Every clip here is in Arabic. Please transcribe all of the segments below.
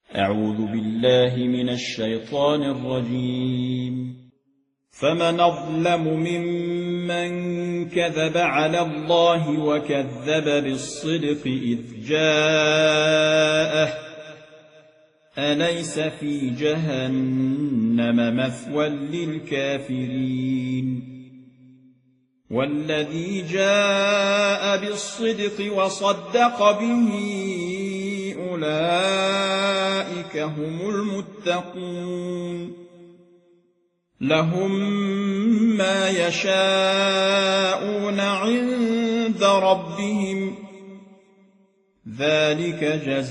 أعوذ بالله من الشيطان الرجيم. فمن أظلم ممن كذب على الله وكذب بالصدق إذ جاءه أليس في جهنم مثوى للكافرين والذي جاء بالصدق وصدق به أولئك هم المتقون لهم ما يشاءون عند ربهم ذلك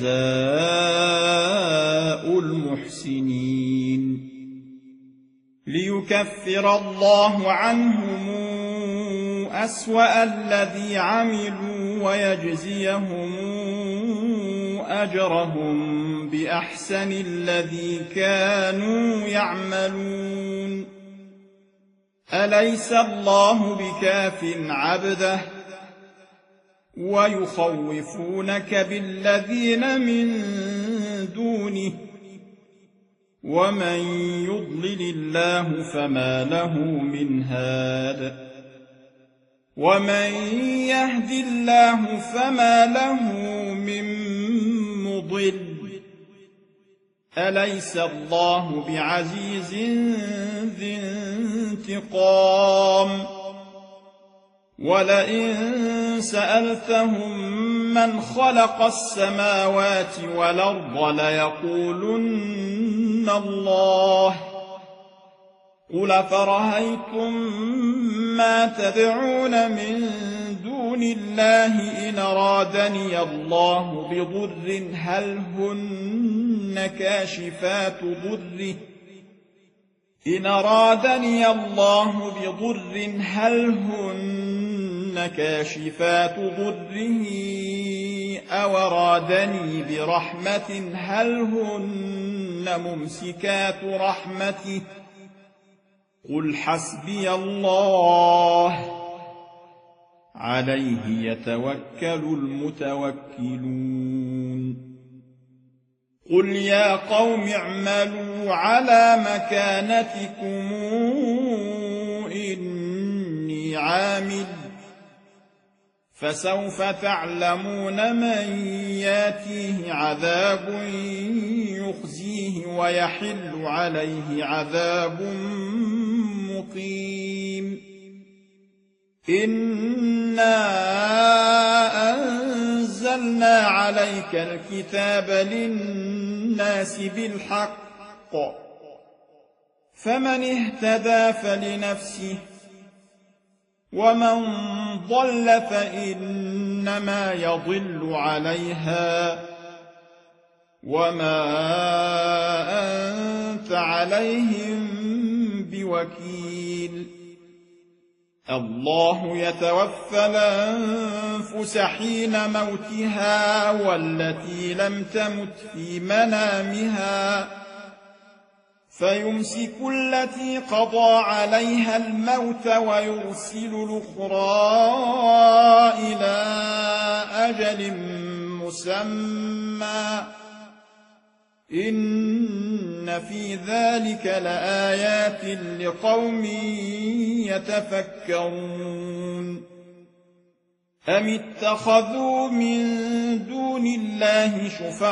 جزاء المحسنين ليكفر الله عنهم أسوأ الذي عملوا ويجزيهم أجرهم بأحسن الذي كانوا يعملون أليس الله بكاف عبده ويخوفونك بالذين من دونه ومن يضلل الله فما له من هاد ومن يهد الله فما له من مضل أليس الله بعزيز ذي انتقام ولئن سألتهم من خلق السماوات والأرض ليقولن الله قل فرأيتم ما تدعون من دون الله إن أرادني الله بضر هل هن كاشفات ضره إن أرادني الله بضر هل هن كاشفات ضره أو أرادني برحمة هل هن ممسكات رحمته قل حسبي الله عليه يتوكل المتوكلون قل يا قوم اعملوا على مكانتكم إني عامل فسوف تعلمون من ياتيه عذاب يخزيه ويحل عليه عذاب مقيم إنا أنزلنا عليك الكتاب للناس بالحق فمن اهتدى فلنفسه ومن ضل فإنما يضل عليها وما أنت عليهم بوكيل الله يتوفى الأنفس حين موتها والتي لم تمت في منامها فيمسك التي قضى عليها الموت ويرسل الأخرى إلى أجل مسمى إن في ذلك لآيات لقوم يتفكرون أم اتخذوا من دون الله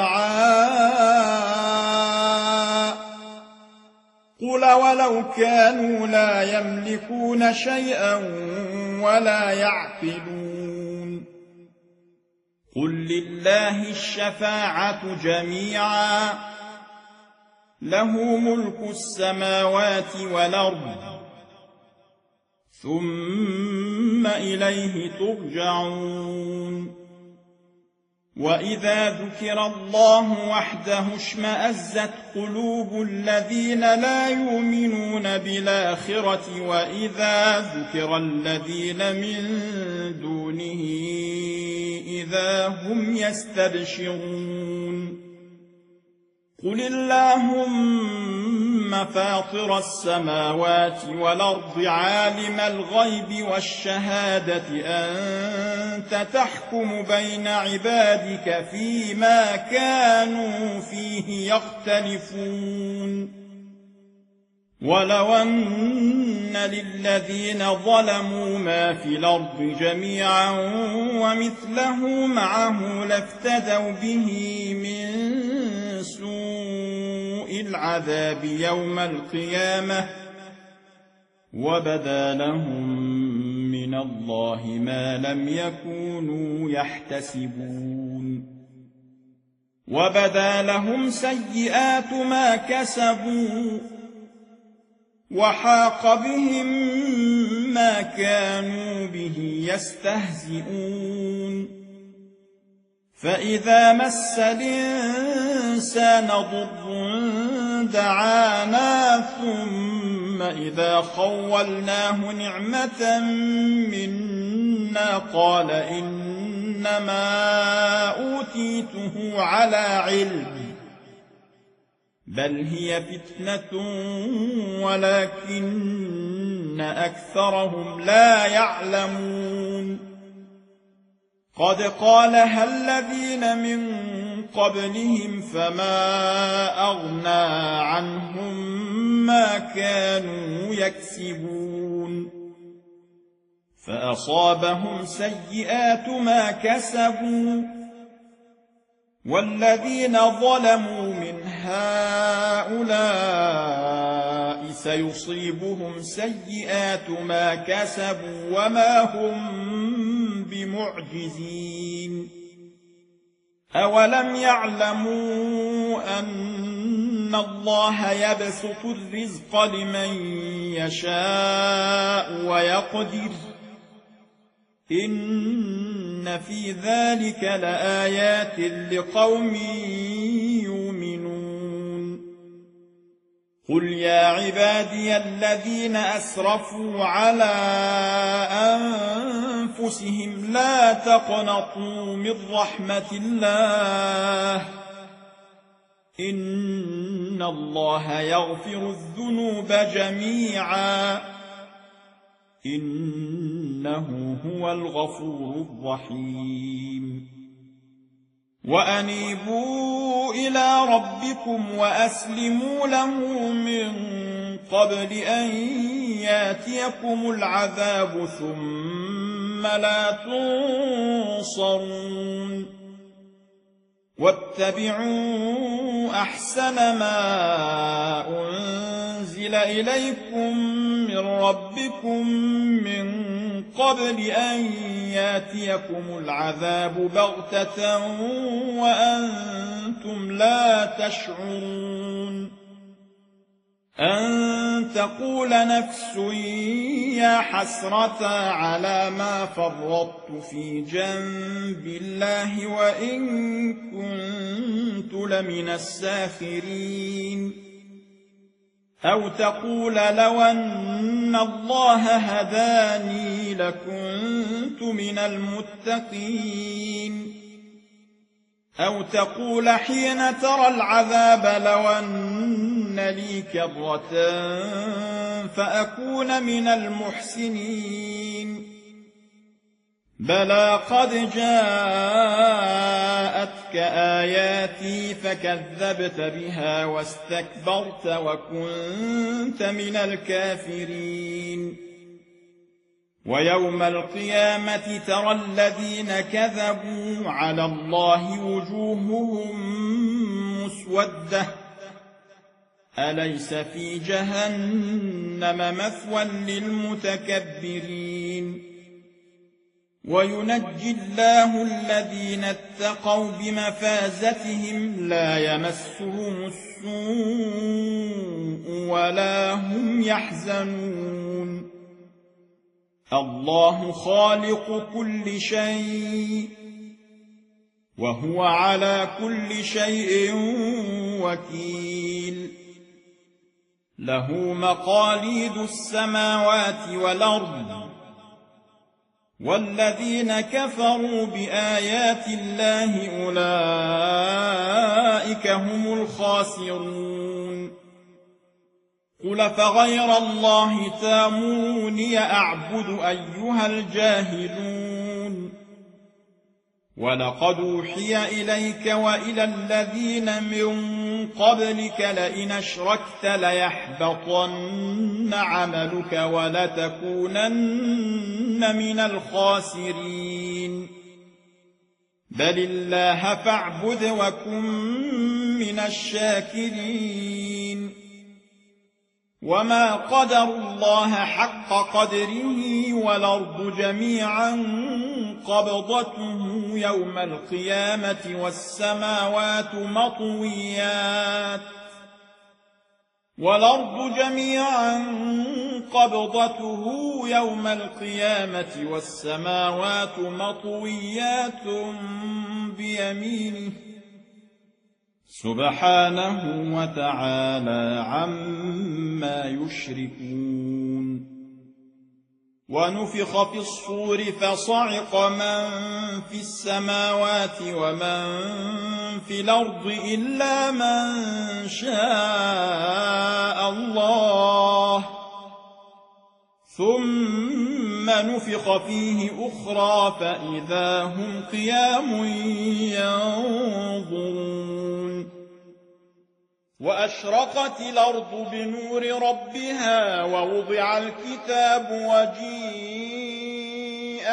شفعاء قل ولو كانوا لا يملكون شيئا ولا يعقلون قل لله الشفاعة جميعا له ملك السماوات والأرض ثم إليه ترجعون وإذا ذكر الله وحده اشمأزت قلوب الذين لا يؤمنون بالآخرة وإذا ذكر الذين من دونه إذا هم يستبشرون قل اللهم فاطر السماوات والأرض عالم الغيب والشهادة أنت تحكم بين عبادك فيما كانوا فيه يختلفون ولو أن للذين ظلموا ما في الأرض جميعا ومثله معه لافتدوا به من سوء العذاب يوم القيامة وبدا لهم من الله ما لم يكونوا يحتسبون وبدا لهم سيئات ما كسبوا وحاق بهم ما كانوا به يستهزئون فإذا مس الإنسان ضر دعانا ثم إذا خولناه نعمة منا قال إنما أوتيته على علم بل هي فتنة ولكن أكثرهم لا يعلمون قد قالها الذين من قبلهم فما أغنى عنهم ما كانوا يكسبون فأصابهم سيئات ما كسبوا والذين ظلموا من هؤلاء سيصيبهم سيئات ما كسبوا وما هم بمعجزين أولم يعلموا أن الله يبسط الرزق لمن يشاء ويقدر إن في ذلك لآيات لقوم يؤمنون قل يا عبادي الذين أسرفوا على أنفسهم لا تقنطوا من رحمة الله إن الله يغفر الذنوب جميعا إنه هو الغفور الرحيم وأنيبوا إلى ربكم وأسلموا له من قبل أن ياتيكم العذاب ثم لا تنصرون واتبعوا أحسن ما أنزل إليكم من ربكم من قبل أن ياتيكم العذاب بغتة وأنتم لا تشعرون أن تقول نفس يا حسرة على ما فرطت في جنب الله وإن كنت لمن الساخرين أو تقول لو أن الله هداني لكنت من المتقين أو تقول حين ترى العذاب لو أن لي كرة فأكون من المحسنين بلى قد جاءتك آياتي فكذبت بها واستكبرت وكنت من الكافرين ويوم القيامة ترى الذين كذبوا على الله وجوههم مسودة أليس في جهنم مثوى للمتكبرين وينجي الله الذين اتقوا بمفازتهم لا يمسهم السوء ولا هم يحزنون الله خالق كل شيء وهو على كل شيء وكيل له مقاليد السماوات والأرض والذين كفروا بآيات الله أولئك هم الخاسرون قل فغير الله تامروني أعبد أيها الجاهلون ولقد أوحي إليك وإلى الذين من قبلك لئن أشركت ليحبطن عملك ولتكونن من الخاسرين بل الله فاعبد وكن من الشاكرين وما قدروا الله حق قدره والأرض جميعا قبضته يوم القيامة والسماوات مطويات بيمينه سبحانه وتعالى عما يشركون ونفخ في الصور فصعق من في السماوات ومن في الأرض إلا من شاء الله ثم نفخ فيه أخرى فإذا هم قيام ينظرون وأشرقت الأرض بنور ربها ووضع الكتاب وجيء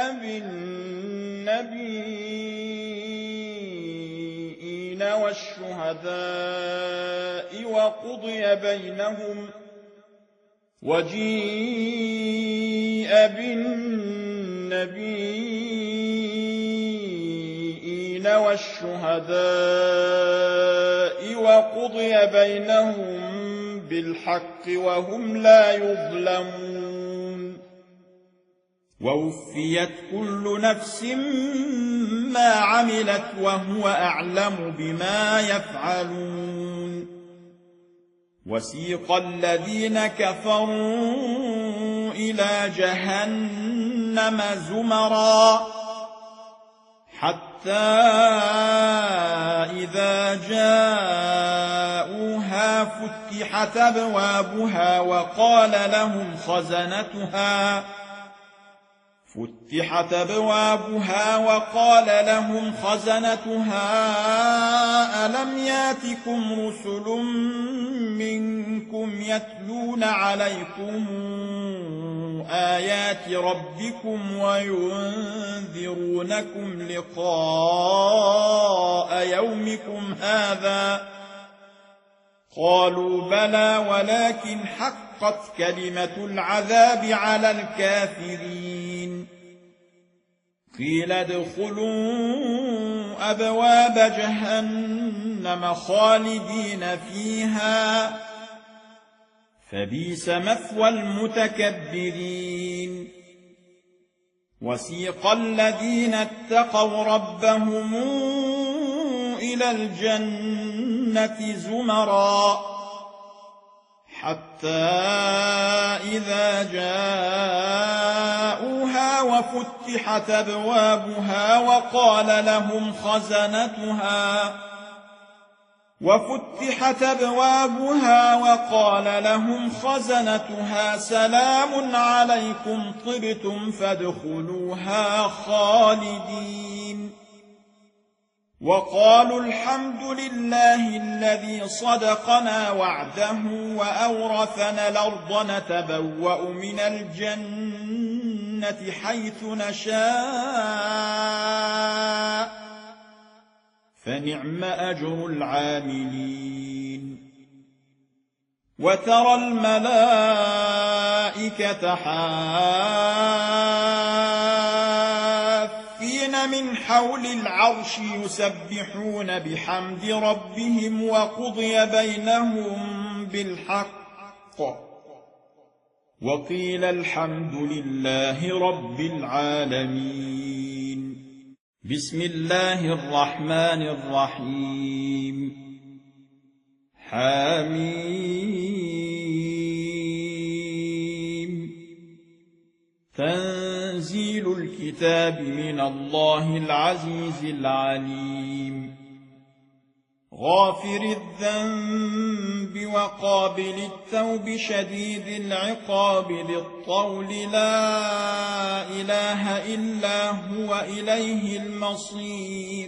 بالنبيين والشهداء وقضي بينهم بالحق وهم لا يظلمون ووفيت كل نفس ما عملت وهو أعلم بما يفعلون وسيق الذين كفروا إلى جهنم زمرا حتى إذا جاءوها فتحت أبوابها وقال لهم خزنتها ألم ياتكم رسل منكم يتلون عليكم آيات ربكم وينذرونكم لقاء يومكم هذا قالوا بلى ولكن حقت كلمة العذاب على الكافرين قيل ادخلوا أبواب جهنم خالدين فيها فبئس مثوى المتكبرين وسيق الذين اتقوا ربهم إلى الجنة زمرا حتى إذا جاءوها وفتحت أبوابها وقال لهم خزنتها سلام عليكم طبتم فادخلوها خالدين وقالوا الحمد لله الذي صدقنا وعده وأورثنا الأرض نتبوأ من الجنة حيث نشاء فنعم أجر العاملين وترى الملائكة حافين من حول العرش يسبحون بحمد ربهم وقضي بينهم بالحق وقيل الحمد لله رب العالمين بسم الله الرحمن الرحيم حميم تنزيل الكتاب من الله العزيز العليم غافر الذنب وقابل التوب شديد العقاب ذي الطول لا إله إلا هو إليه المصير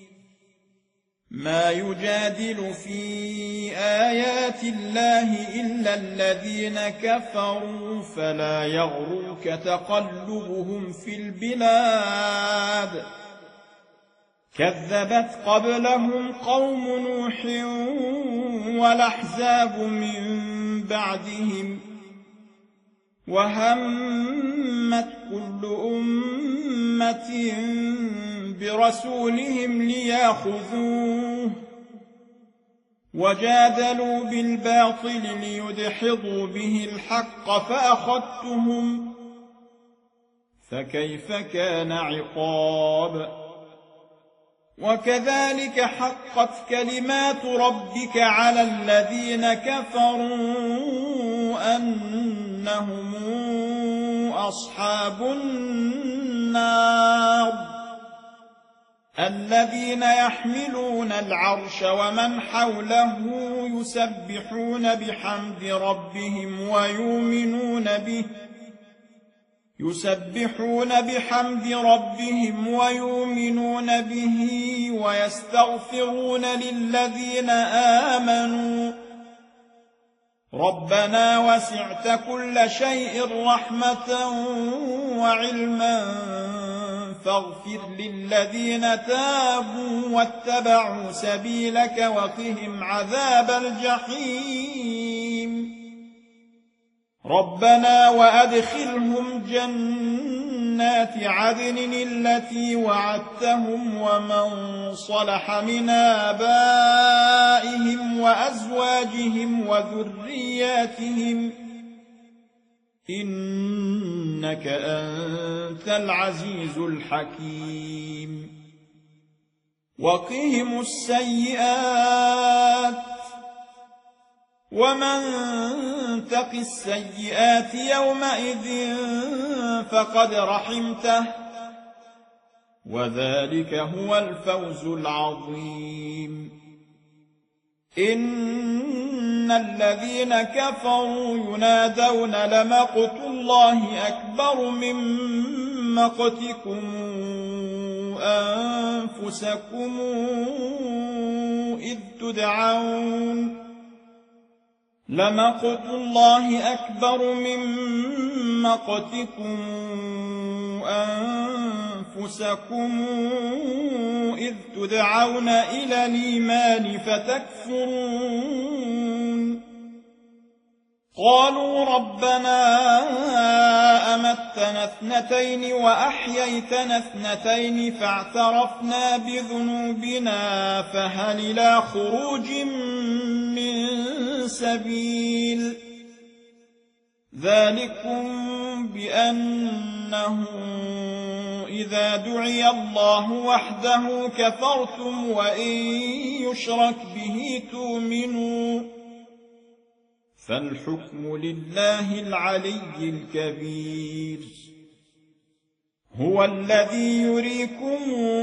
ما يجادل في آيات الله إلا الذين كفروا فلا يغرك تقلبهم في البلاد كذبت قبلهم قوم نوح والأحزاب من بعدهم وهمت كل أمة برسولهم ليأخذوه وجادلوا بالباطل ليدحضوا به الحق فأخذتهم فكيف كان عقاب وكذلك حقت كلمات ربك على الذين كفروا أنهم أصحاب النار الذين يحملون العرش ومن حوله يسبحون بحمد ربهم ويؤمنون به ويستغفرون للذين آمنوا ربنا وسعت كل شيء رحمة وعلما فاغفر للذين تابوا واتبعوا سبيلك وقهم عذاب الجحيم ربنا وأدخلهم جنات عدن التي وعدتهم ومن صلح من آبائهم وأزواجهم وذرياتهم إنك أنت العزيز الحكيم وقهم السيئات ومن تق السيئات يومئذ فقد رحمته وذلك هو الفوز العظيم إن الذين كفروا ينادون لمقت الله أكبر من مقتكم أنفسكم إذ تدعون لمقت الله أكبر من مقتكم أنفسكم إذ تدعون إلى الإيمان فتكفرون قالوا ربنا أمتنا اثنتين وأحييتنا اثنتين فاعترفنا بذنوبنا فهل إلى خروج من سبيل ذلكم بأنه إذا دعي الله وحده كفرتم وإن يشرك به تؤمنوا فالحكم لله العلي الكبير هو الذي يريكم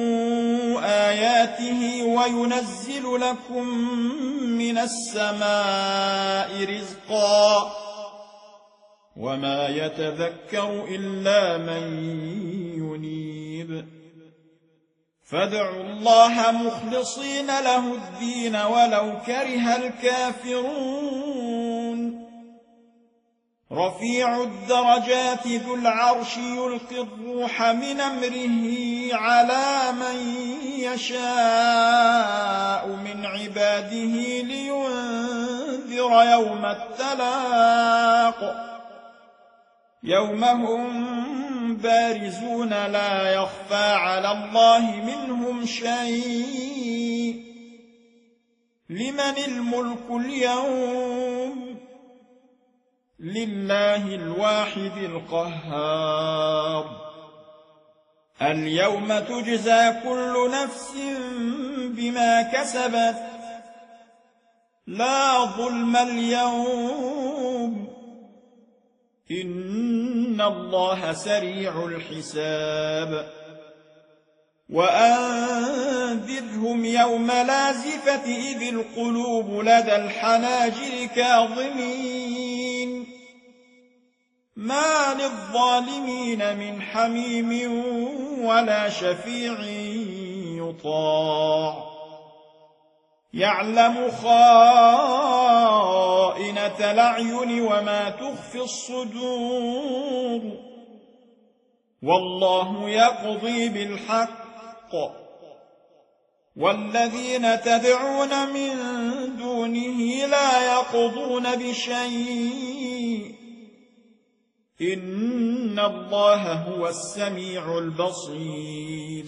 آياته وينزل لكم من السماء رزقا وما يتذكر إلا من ينيب فادعوا الله مخلصين له الدين ولو كره الكافرون رفيع الدرجات ذو العرش يلقي الروح من أمره على من يشاء من عباده لينذر يوم التلاق يوم هم بارزون لا يخفى على الله منهم شيء لمن الملك اليوم لله الواحد القهار اليوم تجزى كل نفس بما كسبت لا ظلم اليوم إن الله سريع الحساب وأنذرهم يوم لازفة إذ القلوب لدى الحناجر كاظمين ما للظالمين من حميم ولا شفيع يطاع يعلم خائنة الأعين وما تخفي الصدور والله يقضي بالحق والذين تدعون من دونه لا يقضون بشيء إن الله هو السميع البصير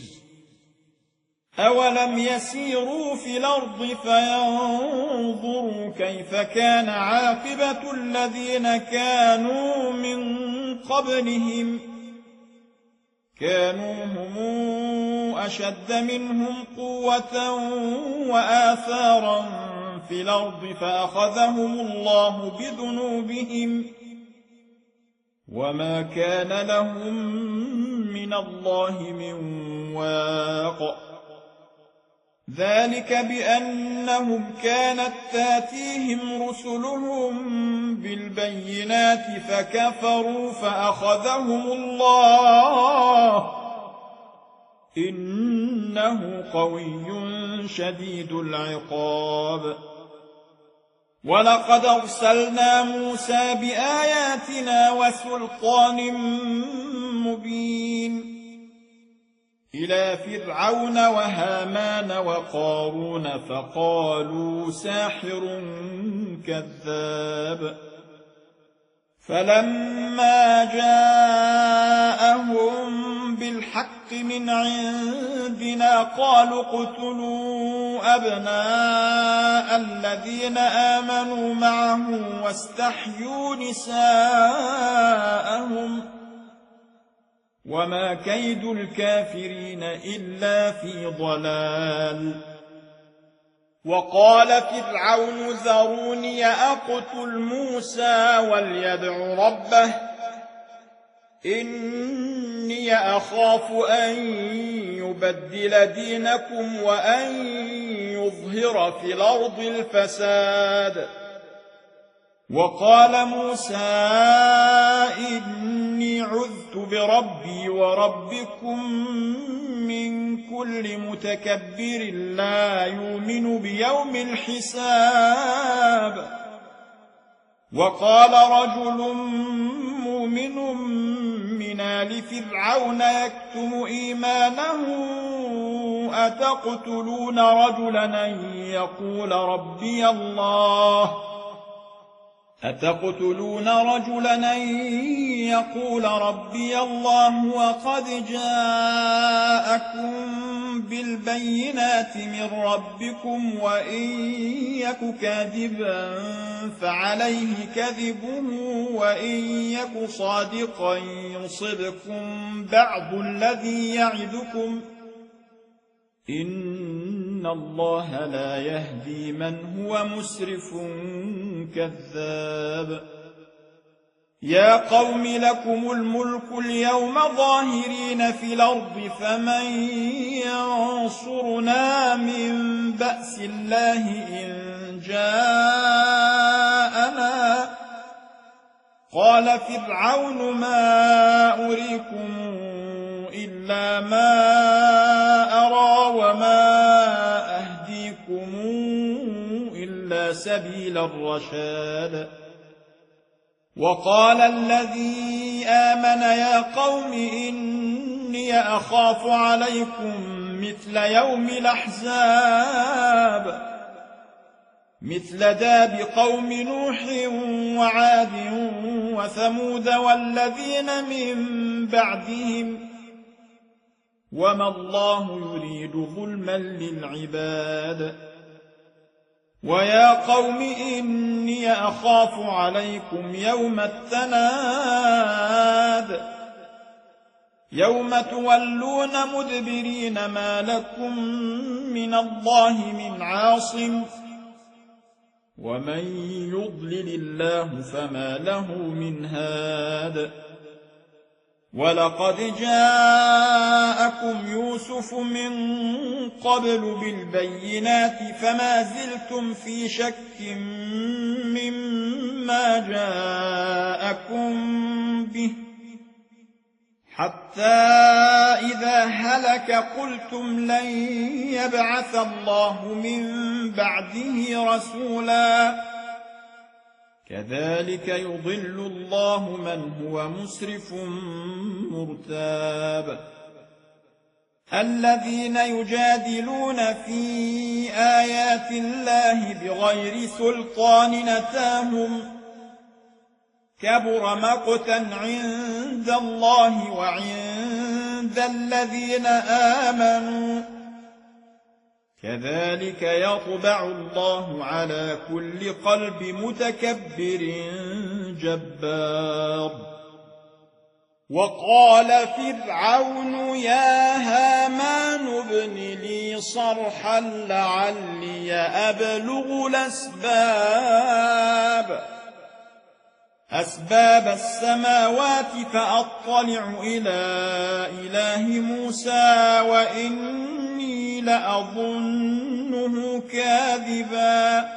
أولم يسيروا في الأرض فينظروا كيف كان عاقبة الذين كانوا من قبلهم كانوا هم أشد منهم قوة وآثارا في الأرض فأخذهم الله بذنوبهم وما كان لهم من الله من واق ذلك بأنهم كانت تاتيهم رسلهم بالبينات فكفروا فأخذهم الله إنه قوي شديد العقاب ولقد أرسلنا موسى بآياتنا وسلطان مبين إلى فرعون وهامان وقارون فقالوا ساحر كذاب فلما جاءهم بالحق من عندنا قالوا اقتلوا أبناء الذين آمنوا معه واستحيوا نساءهم وما كيد الكافرين إلا في ضلال وقال فرعون ذروني أقتل موسى وليدع ربه إني أخاف أن يبدل دينكم وأن يظهر في الأرض الفساد وقال موسى إني عذت بربي وربكم من كل متكبر لا يؤمن بيوم الحساب وقال رجل مؤمن من آل فرعون يكتم إيمانه أتقتلون رجلا أن يقول ربي الله وقد جاءكم بالبينات من ربكم وإن يك كاذبا فعليه كذبه وإن يك صادقا يصبكم بعض الذي يعدكم إن الله لا يهدي من هو مسرف كذاب يا قوم لكم الملك اليوم ظاهرين في الأرض فمن ينصرنا من بأس الله إن جاءنا قال فرعون ما أريكم إلا ما أرى وما أهديكم إلا سبيل الرشاد وقال الذي آمن يا قوم إني أخاف عليكم مثل يوم الأحزاب مثل داب قوم نوح وعاد وثمود والذين من بعدهم وما الله يريد ظلما للعباد ويا قوم إني أخاف عليكم يوم التناد يوم تولون مدبرين ما لكم من الله من عاصم ومن يضلل الله فما له من هاد ولقد جاءكم يوسف من قبل بالبينات فما زلتم في شك مما جاءكم به حتى إذا هلك قلتم لن يبعث الله من بعده رسولا كذلك يضل الله من هو مسرف مرتاب الذين يجادلون في آيات الله بغير سلطان أتاهم كبر مقتا عند الله وعند الذين آمنوا كذلك يطبع الله على كل قلب متكبر جبار وقال فرعون يا هامان ابن لي صرحا لعلي أبلغ أسباب السماوات فأطلع إلى إله موسى وإني لأظنه كاذبا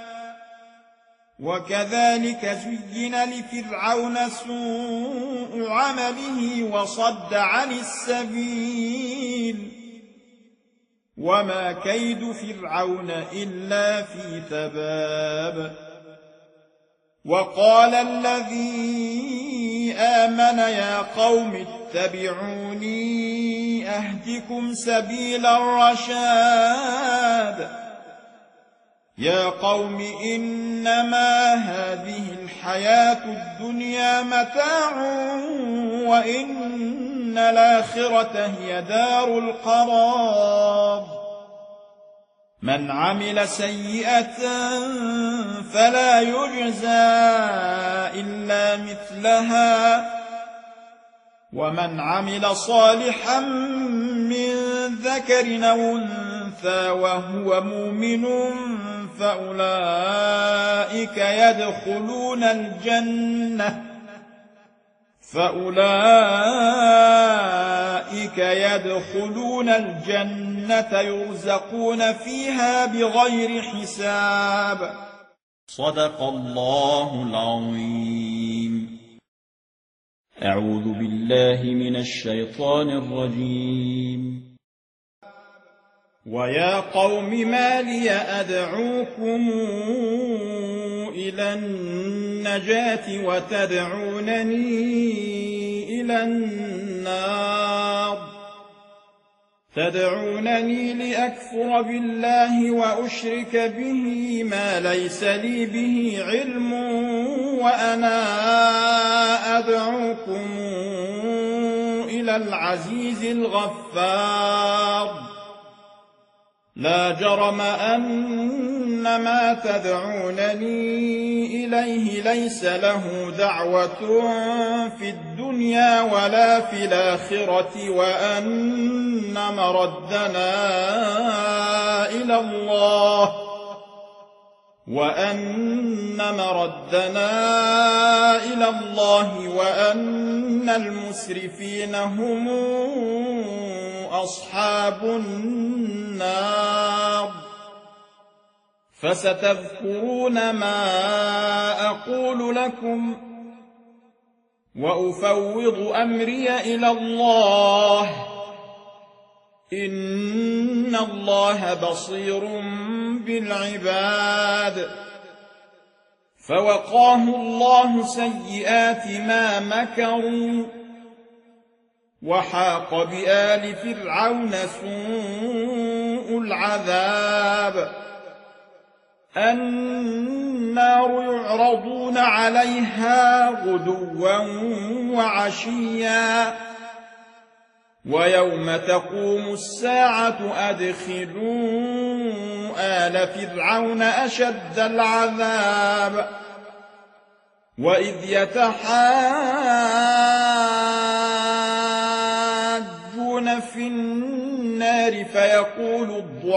وكذلك زين لفرعون سوء عمله وصد عن السبيل وما كيد فرعون إلا في تباب وقال الذي آمن يا قوم اتبعوني أهدكم سبيل الرشاد يا قوم إنما هذه الحياة الدنيا متاع وإن الآخرة هي دار القرار من عمل سيئة فلا يجزى إلا مثلها ومن عمل صالحا من ذكر أو أنثى وهو مؤمن فأولئك يدخلون الجنة يرزقون فيها بغير حساب صدق الله العظيم. أعوذ بالله من الشيطان الرجيم. ويا قوم ما لي أدعوكم إلى النجاة وتدعونني إلى النار تدعونني لأكفر بالله وأشرك به ما ليس لي به علم وأنا أدعوكم إلى العزيز الغفار لا جرم أن ما تدعونني إليه ليس له دعوة في الدنيا ولا في الآخرة وأن مردنا إلى الله وأن المسرفين هم أصحاب النار فستذكرون ما أقول لكم وأفوض أمري إلى الله إن الله بصير بالعباد فوقاه الله سيئات ما مكروا وحاق بآل فرعون سوء العذاب النار يعرضون عليها غدوا وعشيا ويوم تقوم الساعة أدخلوا آل فرعون أشد العذاب وإذ يتحاجون في النار النار فيقول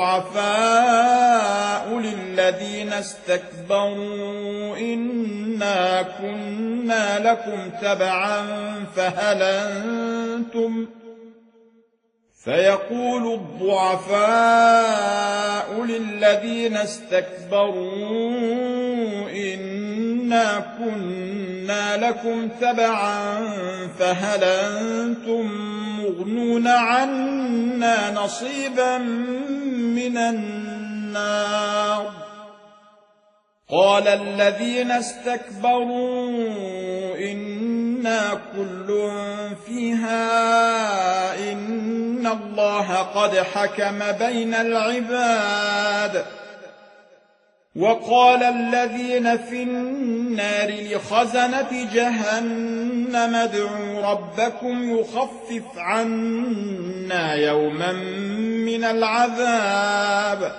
الضعفاء للذين استكبروا إنا كنا لكم تبعا فهل أنتم مغنون عنا نصيبا من النار قال الذين استكبروا إنا كل فيها إن الله قد حكم بين العباد وقال الذين في النار لخزنة جهنم ادعوا ربكم يخفف عنا يوما من العذاب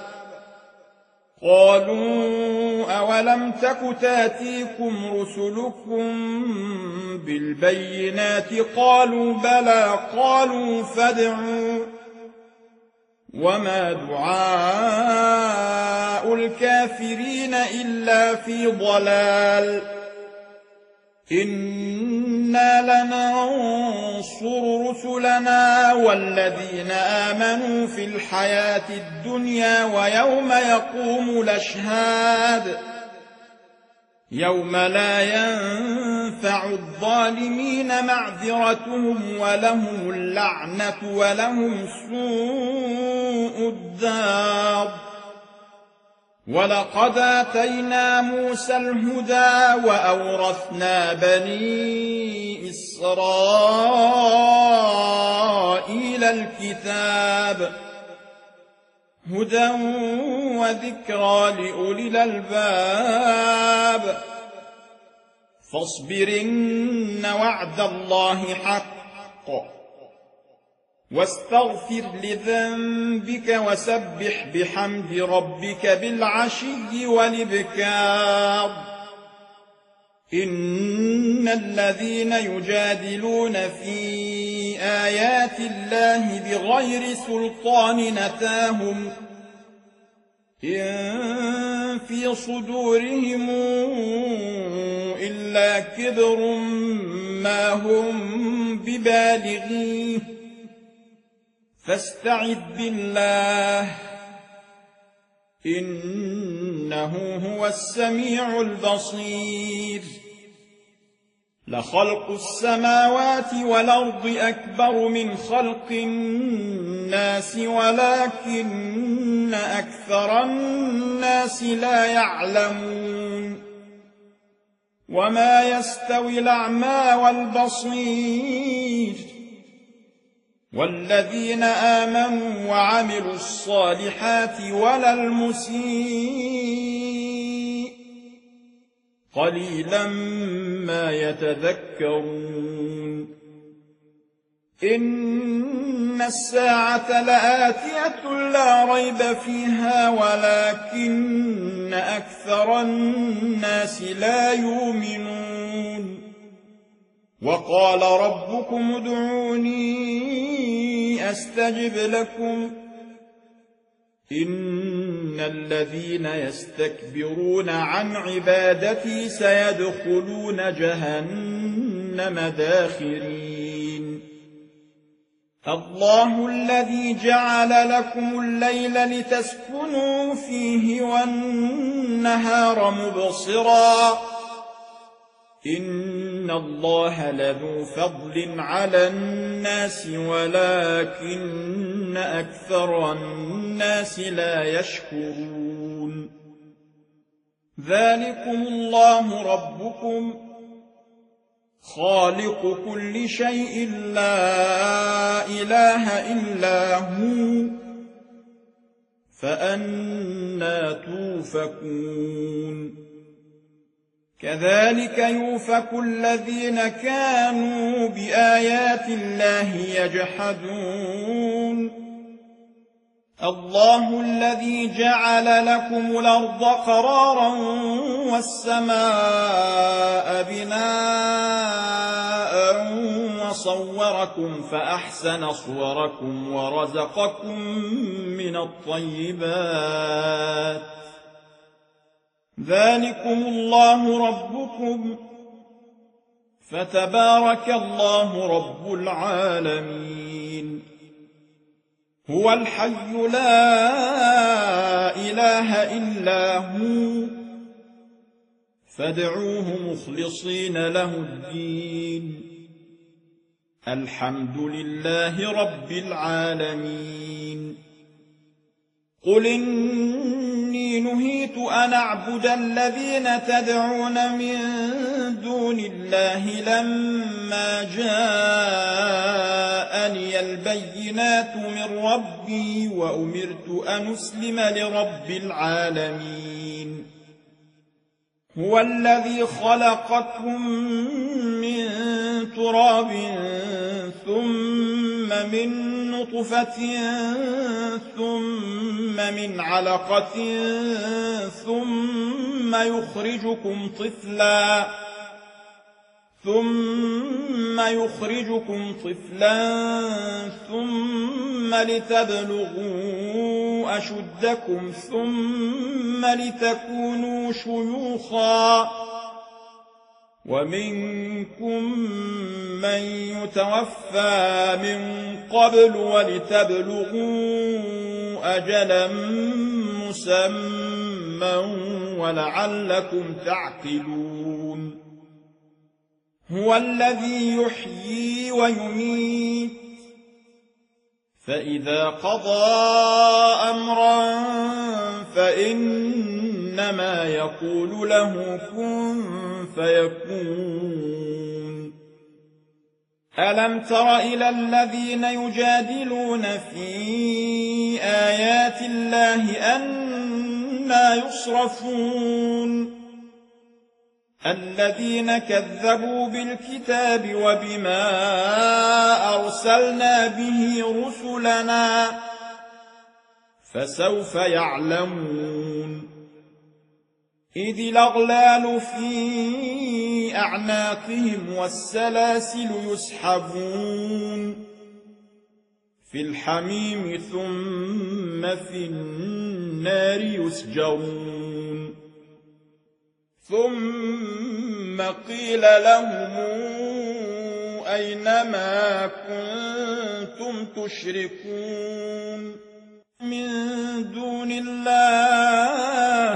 قالوا أولم تك تاتيكم رسلكم بالبينات قالوا بلى قالوا فادعوا وما دعاء الكافرين إلا في ضلال إنا لننصر رسلنا والذين آمنوا في الحياة الدنيا ويوم يقوم الأشهاد يوم لا ينفع الظالمين معذرتهم ولهم اللعنة ولهم سوء الدار ولقد آتينا موسى الهدى وأورثنا بني إسرائيل الكتاب هدى وذكرى لأولي الألباب فاصبرن وعد الله حق واستغفر لذنبك وسبح بحمد ربك بالعشي والإبكار إن الذين يجادلون في آيات الله بغير سلطان نتاهم إن في صدورهم إلا كبر ما هم ببالغيه فاستعذ بالله إنه هو السميع البصير لخلق السماوات والأرض أكبر من خلق الناس ولكن أكثر الناس لا يعلمون وما يستوي الأعمى والبصير والذين آمنوا وعملوا الصالحات ولا المسيء قليلا ما يتذكرون إن الساعة لآتية لا ريب فيها ولكن أكثر الناس لا يؤمنون وقال ربكم ادعوني أستجب لكم إن الذين يستكبرون عن عبادتي سيدخلون جهنم داخرين الله الذي جعل لكم الليل لتسكنوا فيه والنهار مبصرا إن الله لذو فضل على الناس ولكن أكثر الناس لا يشكرون ذلكم الله ربكم خالق كل شيء لا إله إلا هو فأنى توفكون كذلك يؤفك الذين كانوا بآيات الله يجحدون الله الذي جعل لكم الأرض قرارا والسماء بناء صوركم فأحسن صوركم ورزقكم من الطيبات ذلكم الله ربكم فتبارك الله رب العالمين هو الحي لا إله إلا هو فادعوه مخلصين له الدين الحمد لله رب العالمين قل إني نهيت أن أعبد الذين تدعون من دون الله لما جاءني البينات من ربي وأمرت أن أسلم لرب العالمين هو الذي خلقكم من تراب ثم من نطفة ثم من علقة ثم يخرجكم طفلا ثم لتبلغوا أشدكم ثم لتكونوا شيوخا ومنكم من يتوفى من قبل ولتبلغوا أجلا مسمى ولعلكم تعقلون هو الذي يحيي ويميت فإذا قضى أمرا فإنما يقول له كن فيكون ألم تر إلى الذين يجادلون في آيات الله أنى يصرفون الذين كذبوا بالكتاب وبما أرسلنا به رسلنا فسوف يعلمون إذ الأغلال في أعناقهم والسلاسل يسحبون في الحميم ثم في النار يسجرون ثم قيل لهم أين ما كنتم تشركون من دون الله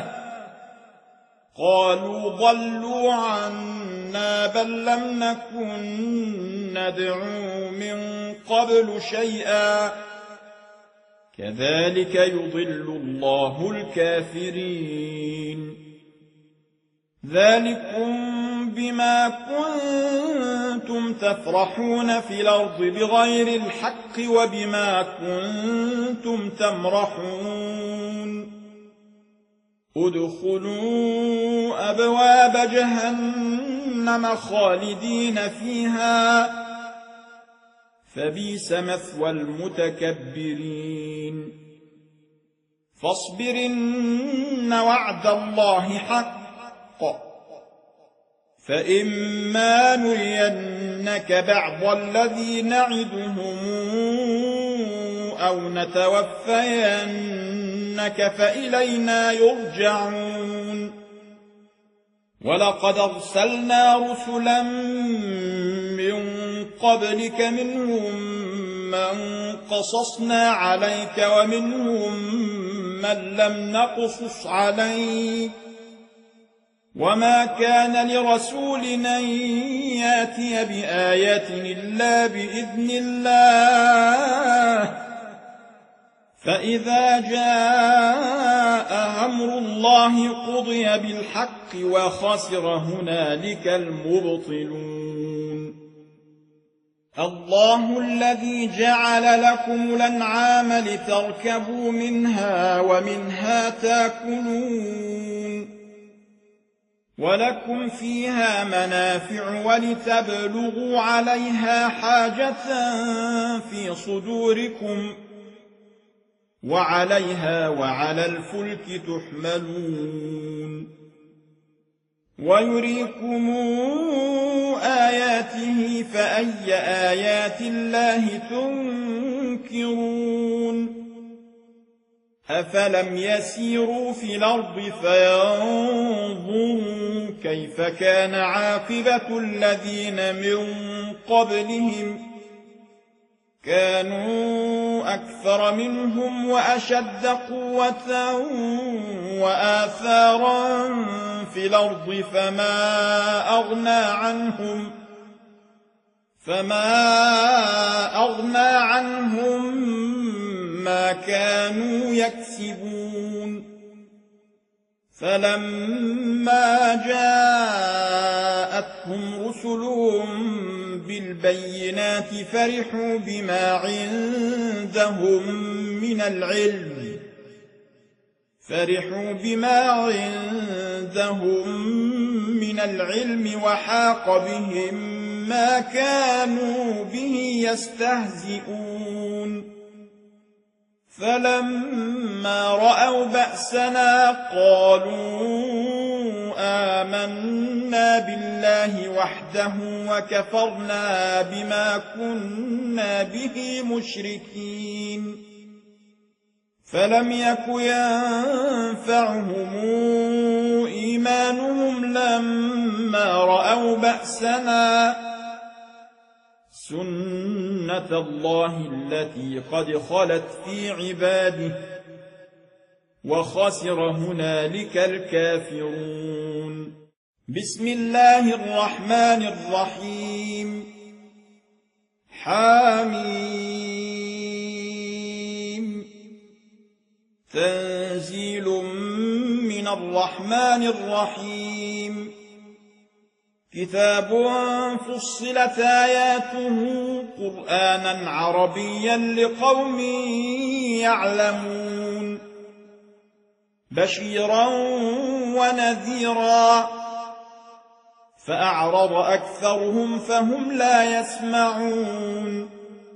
قالوا ضلوا عنا بل لم نكن ندعو من قبل شيئا كذلك يضل الله الكافرين ذلكم بما كنتم تفرحون في الأرض بغير الحق وبما كنتم تمرحون ادخلوا أبواب جهنم خالدين فيها فبئس مثوى المتكبرين فاصبر إن وعد الله حق فإما نرينك بعض الذي نعدهم أو نتوفينك فإلينا يرجعون ولقد أرسلنا رسلا من قبلك منهم من قصصنا عليك ومنهم من لم نقصص عليك وما كان لرسول أن يأتي بآية إلا بإذن الله فإذا جاء أمر الله قضي بالحق وخسر هنالك المبطلون الله الذي جعل لكم الأنعام لتركبوا منها ومنها تأكلون ولكم فيها منافع ولتبلغوا عليها حاجة في صدوركم وعليها وعلى الفلك تحملون ويريكم آياته فأي آيات الله تنكرون أفلم يسيروا في الأرض فينظروا كيف كان عاقبة الذين من قبلهم كانوا أكثر منهم وأشد قوة وآثارا في الأرض فما أغنى عنهم ما كانوا يكسبون فلما جاءتهم رسلهم بالبينات فرحوا بما عندهم من العلم وحاق بهم ما كانوا به يستهزئون فلما رأوا بأسنا قالوا آمنا بالله وحده وكفرنا بما كنا به مشركين فلم يك ينفعهم إيمانهم لما رأوا بأسنا سنة الله التي قد خلت في عباده وخسر هنالك الكافرون بسم الله الرحمن الرحيم حميم تنزيل من الرحمن الرحيم كتاب فصلت آياته قرآنا عربيا لقوم يعلمون بشيرا ونذيرا فأعرض أكثرهم فهم لا يسمعون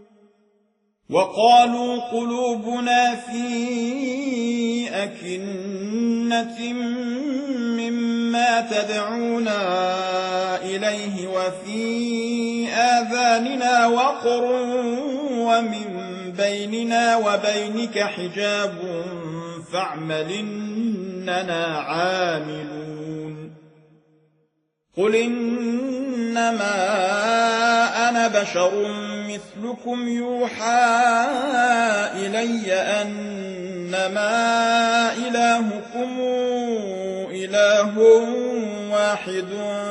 وقالوا قلوبنا في أكنة مما تدعونا إليه وفي آذاننا وقر ومن بيننا وبينك حجاب فاعمل إننا عاملون قل إنما أنا بشر مثلكم يوحى إلي أنما إلهكم إله واحد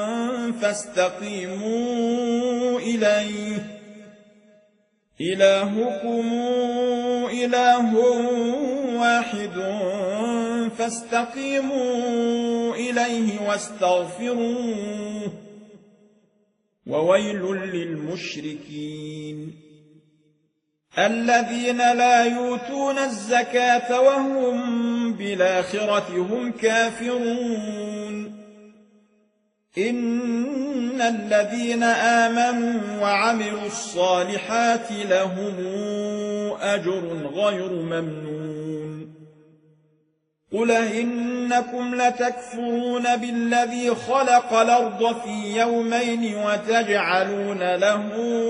فاستقيموا إليه إلهكم إله واحد فاستقيموا إليه واستغفروه وويل للمشركين الذين لا يؤتون الزكاة وهم بالآخرة هم كافرون إن الذين آمنوا وعملوا الصالحات لهم أجر غير ممنون قل إنكم لتكفرون بالذي خلق الأرض في يومين وتجعلون له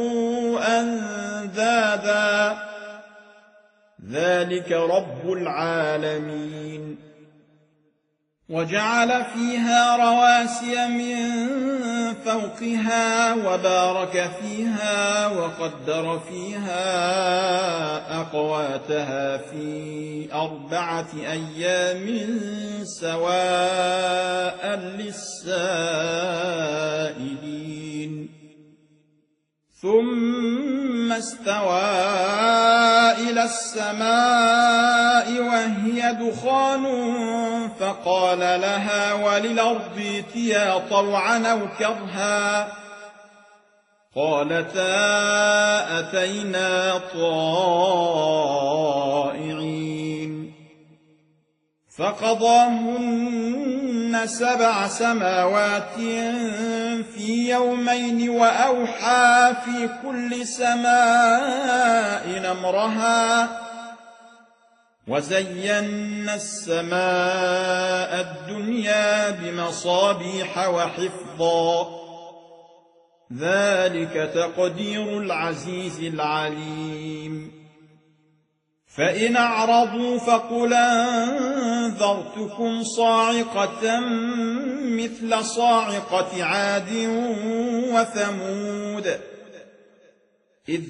أندادا ذلك رب العالمين وجعل فيها رواسي من فوقها وبارك فيها وقدر فيها أقواتها في 4 أيام سواء للسائلين ثم استوى إلى السماء وهي دخان فقال لها وللأرض ائتيا طوعا أو كرها قالتا أتينا طائعين فقضاهن 7 سماوات في يومين وأوحى في كل سماء أمرها وزينا السماء الدنيا بمصابيح وحفظا ذلك تقدير العزيز العليم فإن أعرضوا فقل أنذرتكم صاعقة مثل صاعقة عاد وثمود إذ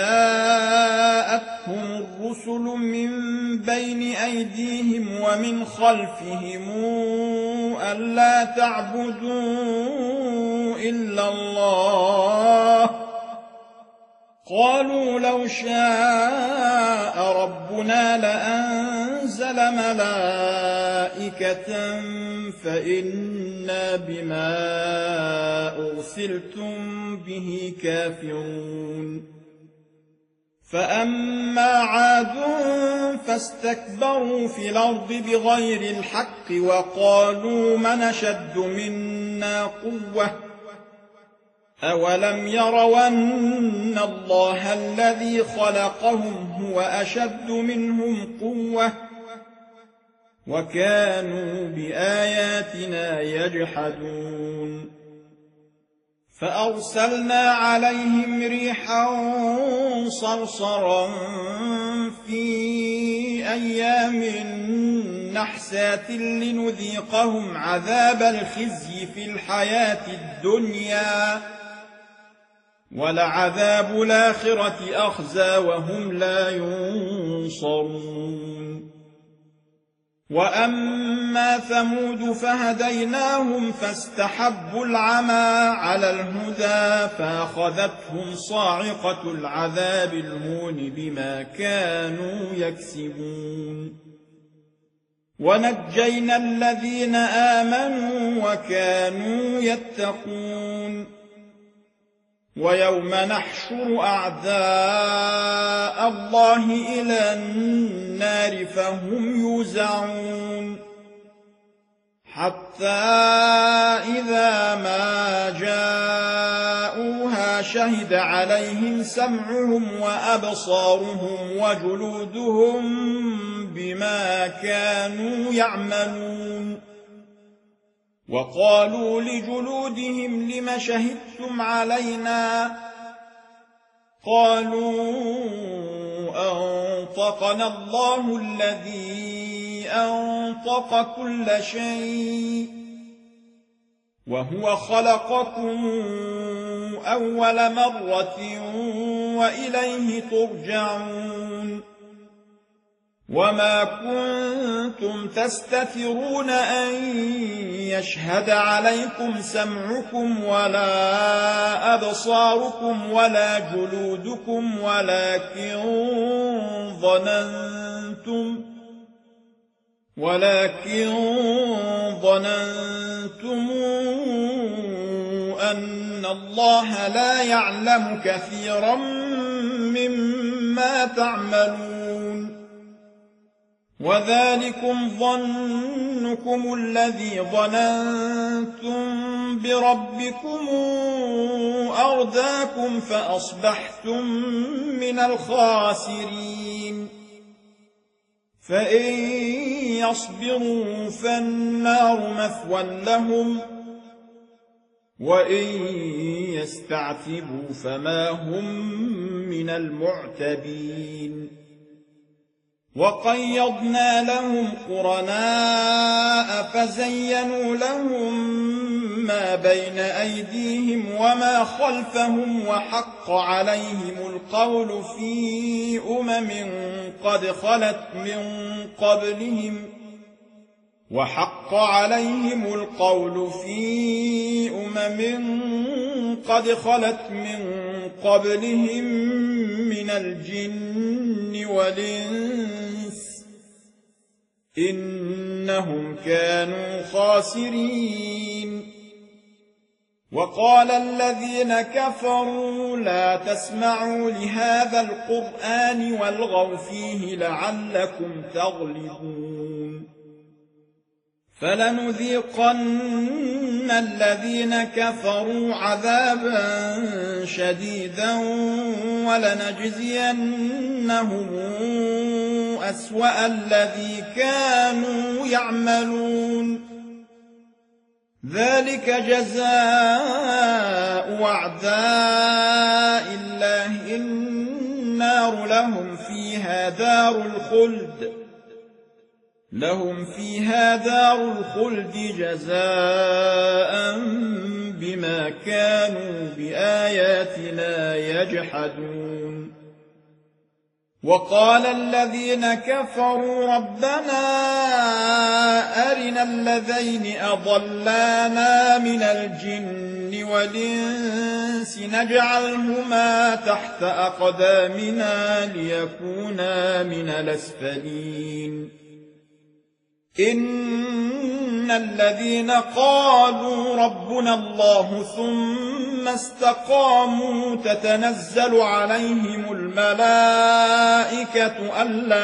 جاءتهم الرسل من بين أيديهم ومن خلفهم ألا تعبدوا إلا الله قالوا لو شاء ربنا لأنزل ملائكة فإنا بما أرسلتم به كافرون فأما عاد فاستكبروا في الأرض بغير الحق وقالوا من أشد منا قوة أولم يروا أن الله الذي خلقهم هو أشد منهم قوة وكانوا بآياتنا يجحدون فأرسلنا عليهم ريحا صرصرا في أيام نحسات لنذيقهم عذاب الخزي في الحياة الدنيا ولعذاب الآخرة أخزى وهم لا ينصرون وأما ثمود فهديناهم فاستحبوا العمى على الهدى فأخذتهم صاعقة العذاب الهون بما كانوا يكسبون ونجينا الذين آمنوا وكانوا يتقون ويوم نحشر أعداء الله إلى النار فهم يوزعون حتى إذا ما جاءوها شهد عليهم سمعهم وأبصارهم وجلودهم بما كانوا يعملون وقالوا لجلودهم لم شهدتم علينا قالوا أنطقنا الله الذي أنطق كل شيء وهو خلقكم أول مرة وإليه ترجعون وما كنتم تستترون أن يشهد عليكم سمعكم ولا أبصاركم ولا جلودكم ولكن ظننتم أن الله لا يعلم كثيرا مما تعملون وذلكم ظنكم الذي ظننتم بربكم أرداكم فأصبحتم من الخاسرين فإن يصبروا فالنار مثوى لهم وإن يستعتبوا فما هم من المعتبين وقيضنا لهم قرناء فزينوا لهم ما بين أيديهم وما خلفهم وحق عليهم القول في قد خلت من قبلهم من الجن والإنس إنهم كانوا خاسرين وقال الذين كفروا لا تسمعوا لهذا القرآن والغوا فيه لعلكم تغلبون فلنذيقن الذين كفروا عذابا شديدا ولنجزينهم أسوأ الذي كانوا يعملون ذلك جزاء أعداء الله النار لهم فيها دار الخلد جزاء بما كانوا بآياتنا يجحدون وقال الذين كفروا ربنا أرنا الذين أضلانا من الجن والإنس نجعلهما تحت أقدامنا ليكونا من الأسفلين إن الذين قالوا ربنا الله ثم استقاموا تتنزل عليهم الملائكة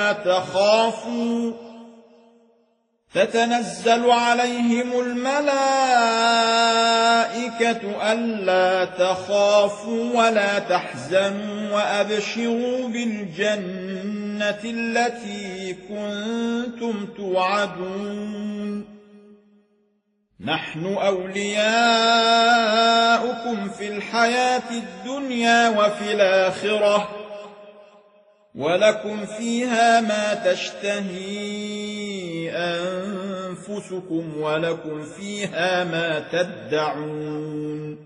ألا تخافوا ولا تحزنوا وأبشروا بالجنة التي كنتم توعدون نحن أولياؤكم في الحياة الدنيا وفي الآخرة ولكم فيها ما تشتهي أنفسكم ولكم فيها ما تدعون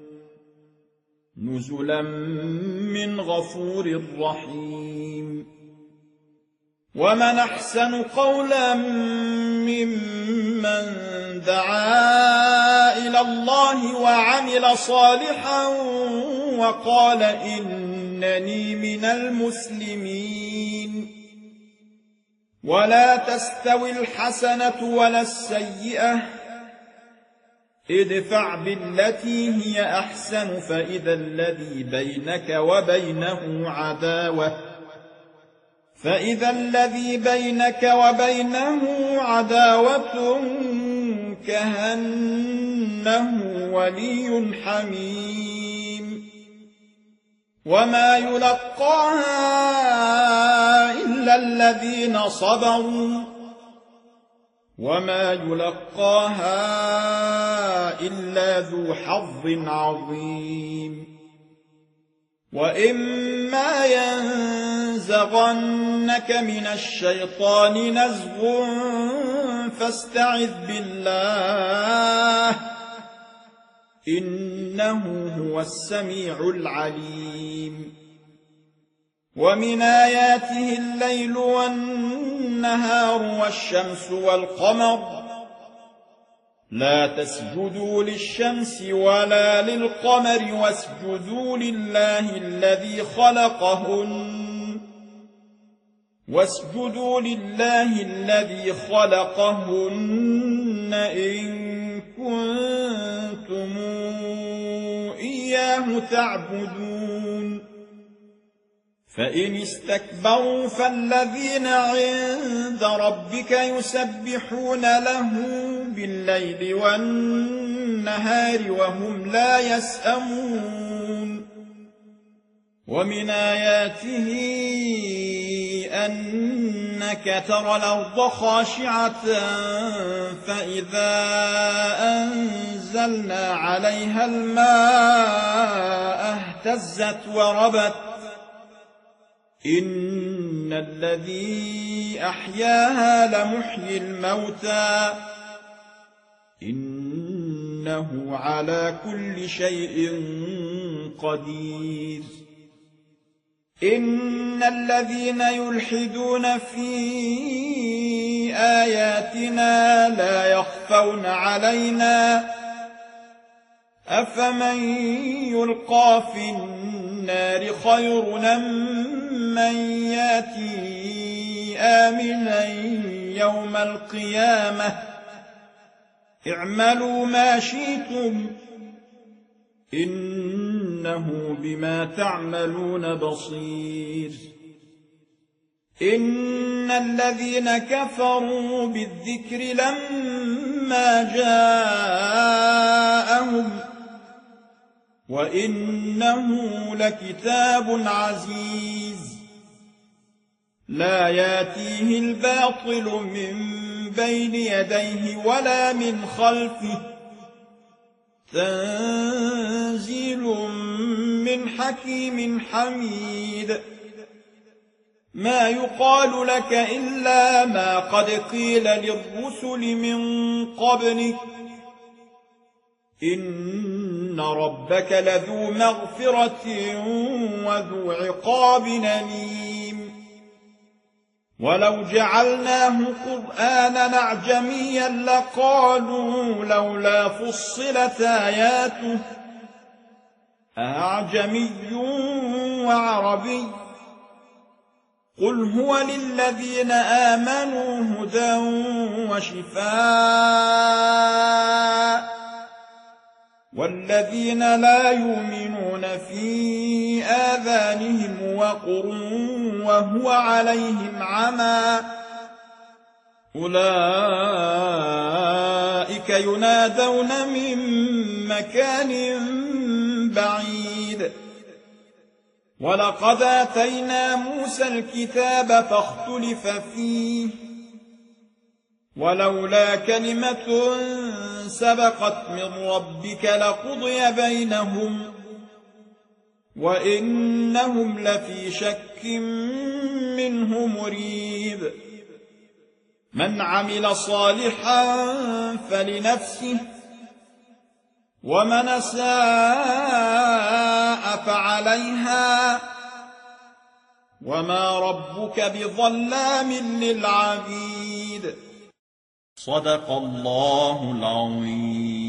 نزلا من غفور رحيم ومن أحسن قولا ممن دعا إلى الله وعمل صالحا وقال إنني من المسلمين ولا تستوي الحسنة ولا السيئة ادفع بالتي هي أحسن فإذا الذي بينك وبينه عداوة كأنه ولي حميم وما يلقاها إلا الذين صبروا وما يلقاها إلا ذو حظ عظيم وإما ينزغنك من الشيطان نزغ فاستعذ بالله إنه هو السميع العليم ومن آياته الليل والنهار والشمس والقمر لا تسجدوا للشمس ولا للقمر واسجدوا لله الذي خلقهن إن كنتم إياه تعبدون فإن استكبروا فالذين عند ربك يسبحون له بالليل والنهار وهم لا يسأمون ومن آياته أنك ترى الأرض خاشعة فإذا أنزلنا عليها الماء اهتزت وربت إن الذي أحياها لمحيي الموتى إنه على كل شيء قدير إن الذين يلحدون في آياتنا لا يخفون علينا أفمن يلقى في النار خير من ياتي آمنا يوم القيامة اعملوا ما شئتم إنه بما تعملون بصير إن الذين كفروا بالذكر لما جاءهم وإنه لكتاب عزيز لا ياتيه الباطل من بين يديه ولا من خلفه تنزيل من حكيم حميد ما يقال لك إلا ما قد قيل للرسل من قبلك إن ربك لذو مغفرة وذو عقاب أليم ولو جعلناه قرآنا أعجميا لقالوا لولا فصلت آياته أعجمي وعربي قل هو للذين آمنوا هدى وشفاء والذين لا يؤمنون في آذانهم وقر وهو عليهم عمى أولئك ينادون من مكان بعيد ولقد آتينا موسى الكتاب فاختلف فيه ولولا كلمة سبقت من ربك لقضي بينهم وإنهم لفي شك منه مريب من عمل صالحا فلنفسه ومن أساء فعليها وما ربك بظلام للعبيد صدق الله العظيم.